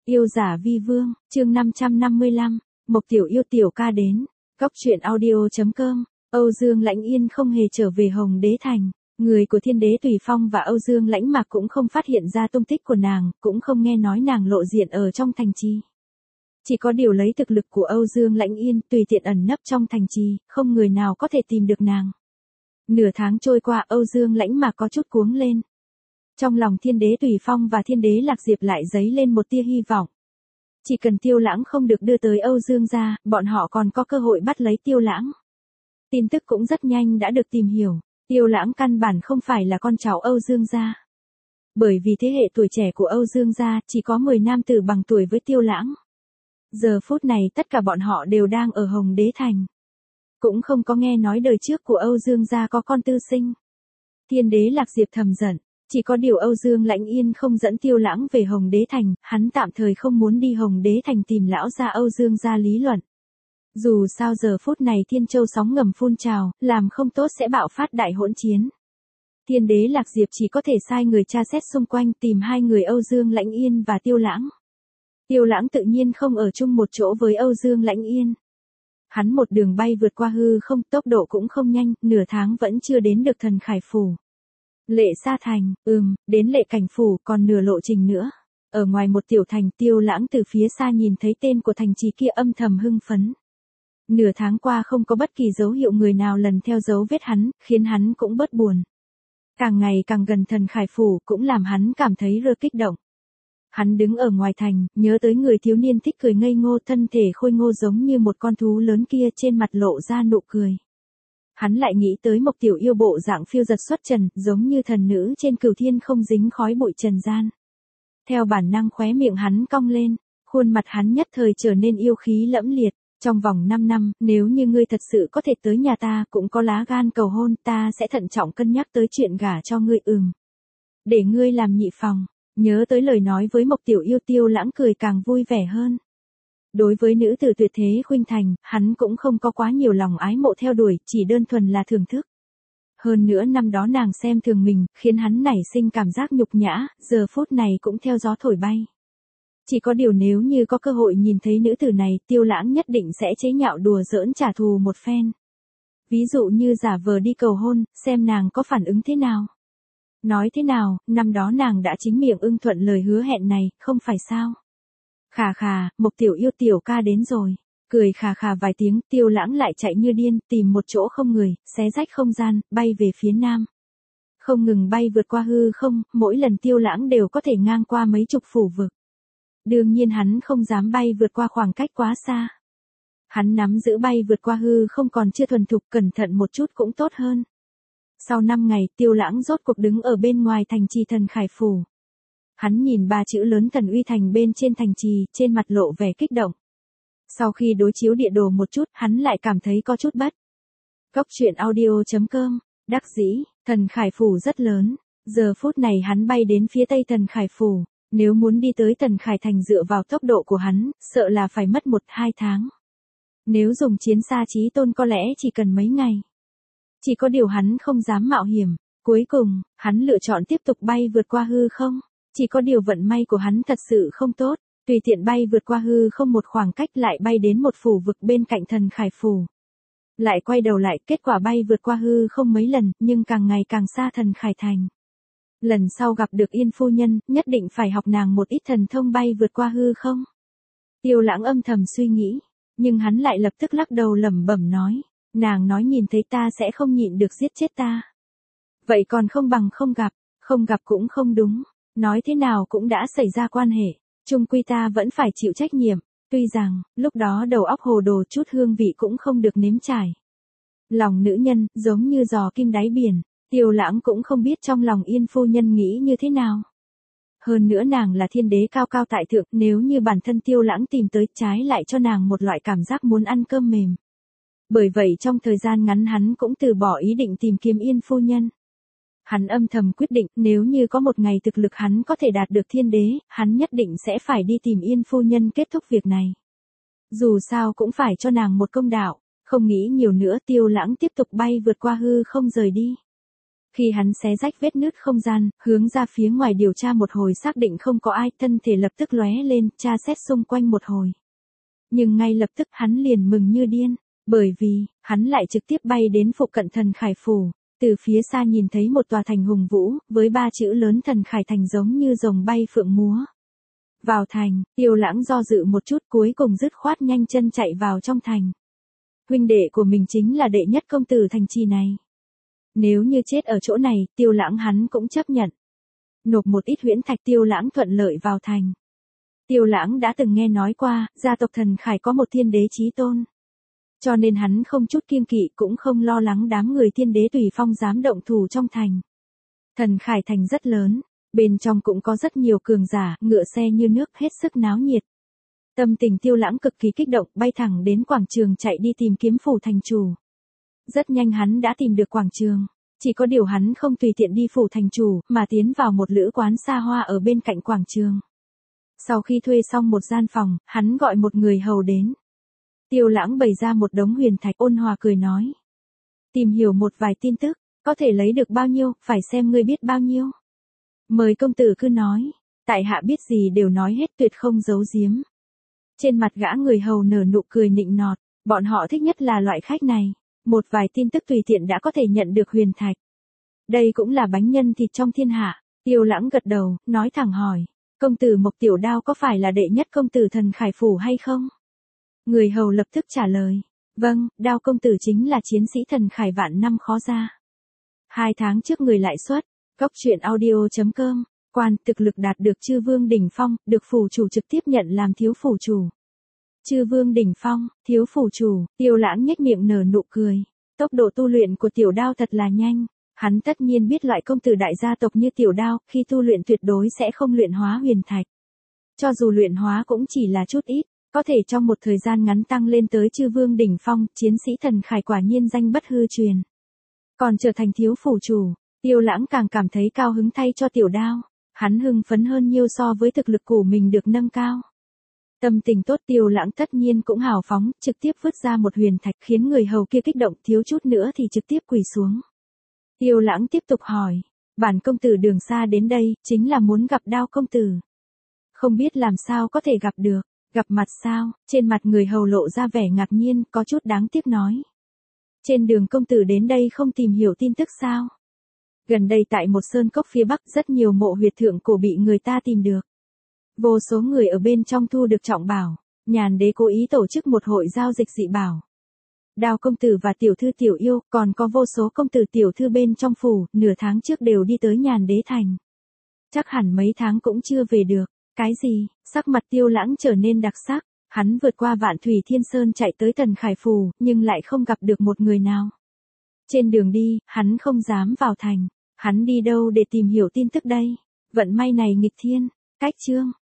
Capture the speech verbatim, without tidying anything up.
Yêu giả vi vương, chương năm trăm năm mươi lăm, Mộc Tiểu yêu tiểu ca đến, góc truyện audio.com, Âu Dương Lãnh Yên không hề trở về Hồng Đế Thành, người của Thiên Đế Tùy Phong và Âu Dương Lãnh Mạc cũng không phát hiện ra tung tích của nàng, cũng không nghe nói nàng lộ diện ở trong thành trì. Chỉ có điều lấy thực lực của Âu Dương Lãnh Yên tùy tiện ẩn nấp trong thành trì, không người nào có thể tìm được nàng. Nửa tháng trôi qua Âu Dương Lãnh Mạc có chút cuống lên. Trong lòng Thiên Đế Tùy Phong và Thiên Đế Lạc Diệp lại dấy lên một tia hy vọng. Chỉ cần Tiêu Lãng không được đưa tới Âu Dương gia, bọn họ còn có cơ hội bắt lấy Tiêu Lãng. Tin tức cũng rất nhanh đã được tìm hiểu, Tiêu Lãng căn bản không phải là con cháu Âu Dương gia. Bởi vì thế hệ tuổi trẻ của Âu Dương gia chỉ có mười nam tử bằng tuổi với Tiêu Lãng. Giờ phút này tất cả bọn họ đều đang ở Hồng Đế Thành. Cũng không có nghe nói đời trước của Âu Dương gia có con tư sinh. Thiên Đế Lạc Diệp thầm giận. Chỉ có điều Âu Dương Lãnh Yên không dẫn Tiêu Lãng về Hồng Đế Thành, hắn tạm thời không muốn đi Hồng Đế Thành tìm lão gia Âu Dương gia lý luận. Dù sao giờ phút này Thiên Châu sóng ngầm phun trào, làm không tốt sẽ bạo phát đại hỗn chiến. Thiên Đế Lạc Diệp chỉ có thể sai người tra xét xung quanh tìm hai người Âu Dương Lãnh Yên và Tiêu Lãng. Tiêu Lãng tự nhiên không ở chung một chỗ với Âu Dương Lãnh Yên. Hắn một đường bay vượt qua hư không, tốc độ cũng không nhanh, nửa tháng vẫn chưa đến được Thần Khải Phủ. Lệ Sa Thành, ừm, đến Lệ Cảnh Phủ còn nửa lộ trình nữa. Ở ngoài một tiểu thành, Tiêu Lãng từ phía xa nhìn thấy tên của thành trì kia âm thầm hưng phấn. Nửa tháng qua không có bất kỳ dấu hiệu người nào lần theo dấu vết hắn, khiến hắn cũng bớt buồn. Càng ngày càng gần Thần Khải Phủ cũng làm hắn cảm thấy rơ kích động. Hắn đứng ở ngoài thành, nhớ tới người thiếu niên thích cười ngây ngô, thân thể khôi ngô giống như một con thú lớn kia, trên mặt lộ ra nụ cười. Hắn lại nghĩ tới Mộc Tiểu yêu bộ dạng phiêu giật xuất trần, giống như thần nữ trên cửu thiên không dính khói bụi trần gian. Theo bản năng khóe miệng hắn cong lên, khuôn mặt hắn nhất thời trở nên yêu khí lẫm liệt. Trong vòng năm năm, nếu như ngươi thật sự có thể tới nhà ta, cũng có lá gan cầu hôn, ta sẽ thận trọng cân nhắc tới chuyện gả cho ngươi. Ừm. Để ngươi làm nhị phòng. Nhớ tới lời nói với Mộc Tiểu yêu, Tiêu Lãng cười càng vui vẻ hơn. Đối với nữ tử tuyệt thế khuynh thành, hắn cũng không có quá nhiều lòng ái mộ theo đuổi, chỉ đơn thuần là thưởng thức. Hơn nữa năm đó nàng xem thường mình, khiến hắn nảy sinh cảm giác nhục nhã, giờ phút này cũng theo gió thổi bay. Chỉ có điều nếu như có cơ hội nhìn thấy nữ tử này, Tiêu Lãng nhất định sẽ chế nhạo đùa giỡn trả thù một phen. Ví dụ như giả vờ đi cầu hôn, xem nàng có phản ứng thế nào. Nói thế nào, năm đó nàng đã chính miệng ưng thuận lời hứa hẹn này, không phải sao? Khà khà, Mộc Tiểu yêu tiểu ca đến rồi. Cười khà khà vài tiếng, Tiêu Lãng lại chạy như điên, tìm một chỗ không người, xé rách không gian, bay về phía nam. Không ngừng bay vượt qua hư không, mỗi lần Tiêu Lãng đều có thể ngang qua mấy chục phủ vực. Đương nhiên hắn không dám bay vượt qua khoảng cách quá xa. Hắn nắm giữ bay vượt qua hư không còn chưa thuần thục, cẩn thận một chút cũng tốt hơn. Sau năm ngày, Tiêu Lãng rốt cuộc đứng ở bên ngoài thành trì Thần Khải Phủ. Hắn nhìn ba chữ lớn Thần Uy Thành bên trên thành trì, trên mặt lộ vẻ kích động. Sau khi đối chiếu địa đồ một chút, hắn lại cảm thấy có chút bất. Góc truyện audio.com, đắc dĩ, Thần Khải Phủ rất lớn. Giờ phút này hắn bay đến phía tây Thần Khải Phủ. Nếu muốn đi tới Thần Khải Thành dựa vào tốc độ của hắn, sợ là phải mất một hai tháng. Nếu dùng chiến xa chí tôn có lẽ chỉ cần mấy ngày. Chỉ có điều hắn không dám mạo hiểm. Cuối cùng, hắn lựa chọn tiếp tục bay vượt qua hư không. Chỉ có điều vận may của hắn thật sự không tốt. Tùy tiện bay vượt qua hư không một khoảng cách lại bay đến một phủ vực bên cạnh Thần Khải Phủ. Lại quay đầu lại, kết quả bay vượt qua hư không mấy lần, nhưng càng ngày càng xa Thần Khải Thành. Lần sau gặp được Yên phu nhân, nhất định phải học nàng một ít thần thông bay vượt qua hư không. Tiêu Lãng âm thầm suy nghĩ, nhưng hắn lại lập tức lắc đầu lẩm bẩm nói, nàng nói nhìn thấy ta sẽ không nhịn được giết chết ta. Vậy còn không bằng không gặp, không gặp cũng không đúng, nói thế nào cũng đã xảy ra quan hệ, chung quy ta vẫn phải chịu trách nhiệm, tuy rằng, lúc đó đầu óc hồ đồ chút hương vị cũng không được nếm trải. Lòng nữ nhân, giống như giò kim đáy biển. Tiêu Lãng cũng không biết trong lòng Yên phu nhân nghĩ như thế nào. Hơn nữa nàng là thiên đế cao cao tại thượng, nếu như bản thân Tiêu Lãng tìm tới, trái lại cho nàng một loại cảm giác muốn ăn cơm mềm. Bởi vậy trong thời gian ngắn hắn cũng từ bỏ ý định tìm kiếm Yên phu nhân. Hắn âm thầm quyết định, nếu như có một ngày thực lực hắn có thể đạt được thiên đế, hắn nhất định sẽ phải đi tìm Yên phu nhân kết thúc việc này. Dù sao cũng phải cho nàng một công đạo, không nghĩ nhiều nữa, Tiêu Lãng tiếp tục bay vượt qua hư không rời đi. Khi hắn xé rách vết nứt không gian, hướng ra phía ngoài điều tra một hồi xác định không có ai, thân thể lập tức lóe lên, tra xét xung quanh một hồi. Nhưng ngay lập tức hắn liền mừng như điên, bởi vì, hắn lại trực tiếp bay đến phụ cận Thần Khải Phủ, từ phía xa nhìn thấy một tòa thành hùng vũ, với ba chữ lớn Thần Khải Thành giống như rồng bay phượng múa. Vào thành, Tiêu Lãng do dự một chút cuối cùng dứt khoát nhanh chân chạy vào trong thành. Huynh đệ của mình chính là đệ nhất công tử thành trì này. Nếu như chết ở chỗ này, Tiêu Lãng hắn cũng chấp nhận. Nộp một ít huyễn thạch, Tiêu Lãng thuận lợi vào thành. Tiêu Lãng đã từng nghe nói qua, gia tộc Thần Khải có một thiên đế chí tôn. Cho nên hắn không chút kiêng kỵ cũng không lo lắng đám người thiên đế Tùy Phong dám động thủ trong thành. Thần Khải Thành rất lớn, bên trong cũng có rất nhiều cường giả, ngựa xe như nước, hết sức náo nhiệt. Tâm tình Tiêu Lãng cực kỳ kích động, bay thẳng đến quảng trường chạy đi tìm kiếm phủ thành chủ. Rất nhanh hắn đã tìm được quảng trường, chỉ có điều hắn không tùy tiện đi phủ thành chủ, mà tiến vào một lữ quán xa hoa ở bên cạnh quảng trường. Sau khi thuê xong một gian phòng, hắn gọi một người hầu đến. Tiêu Lãng bày ra một đống huyền thạch, ôn hòa cười nói. Tìm hiểu một vài tin tức, có thể lấy được bao nhiêu, phải xem ngươi biết bao nhiêu. Mời công tử cứ nói, tại hạ biết gì đều nói hết, tuyệt không giấu giếm. Trên mặt gã người hầu nở nụ cười nịnh nọt, bọn họ thích nhất là loại khách này, một vài tin tức tùy tiện đã có thể nhận được huyền thạch. Đây cũng là bánh nhân thịt trong thiên hạ. Tiêu Lãng gật đầu, nói thẳng hỏi, công tử Mộc Tiểu Đao có phải là đệ nhất công tử Thần Khải Phủ hay không? Người hầu lập tức trả lời, vâng, Đao công tử chính là chiến sĩ Thần Khải vạn năm khó ra. Hai tháng trước người lại xuất, góc truyện audio.com, quan thực lực đạt được Chư Vương đỉnh phong, được phủ chủ trực tiếp nhận làm thiếu phủ chủ. Chư Vương đỉnh phong, thiếu phủ chủ, Tiêu Lãng nhếch miệng nở nụ cười. Tốc độ tu luyện của Tiểu Đao thật là nhanh, hắn tất nhiên biết loại công tử đại gia tộc như Tiểu Đao, khi tu luyện tuyệt đối sẽ không luyện hóa huyền thạch. Cho dù luyện hóa cũng chỉ là chút ít, có thể trong một thời gian ngắn tăng lên tới Chư Vương đỉnh phong, chiến sĩ Thần Khải quả nhiên danh bất hư truyền. Còn trở thành thiếu phủ chủ, Tiêu Lãng càng cảm thấy cao hứng thay cho Tiểu Đao, hắn hưng phấn hơn nhiều so với thực lực của mình được nâng cao. Tâm tình tốt, Tiêu Lãng tất nhiên cũng hào phóng, trực tiếp vứt ra một huyền thạch, khiến người hầu kia kích động, thiếu chút nữa thì trực tiếp quỳ xuống. Tiêu Lãng tiếp tục hỏi, bản công tử đường xa đến đây, chính là muốn gặp Đao công tử. Không biết làm sao có thể gặp được, gặp mặt sao? Trên mặt người hầu lộ ra vẻ ngạc nhiên, có chút đáng tiếc nói. Trên đường công tử đến đây không tìm hiểu tin tức sao? Gần đây tại một sơn cốc phía bắc rất nhiều mộ huyệt thượng cổ bị người ta tìm được. Vô số người ở bên trong thu được trọng bảo, Nhàn Đế cố ý tổ chức một hội giao dịch dị bảo. Đao công tử và tiểu thư Tiểu Yêu, còn có vô số công tử tiểu thư bên trong phủ, nửa tháng trước đều đi tới Nhàn Đế thành. Chắc hẳn mấy tháng cũng chưa về được. Cái gì? Sắc mặt Tiêu Lãng trở nên đặc sắc, hắn vượt qua Vạn Thủy Thiên Sơn chạy tới Thần Khải Phủ, nhưng lại không gặp được một người nào. Trên đường đi, hắn không dám vào thành, hắn đi đâu để tìm hiểu tin tức đây? Vận may này nghịch thiên. Cách chương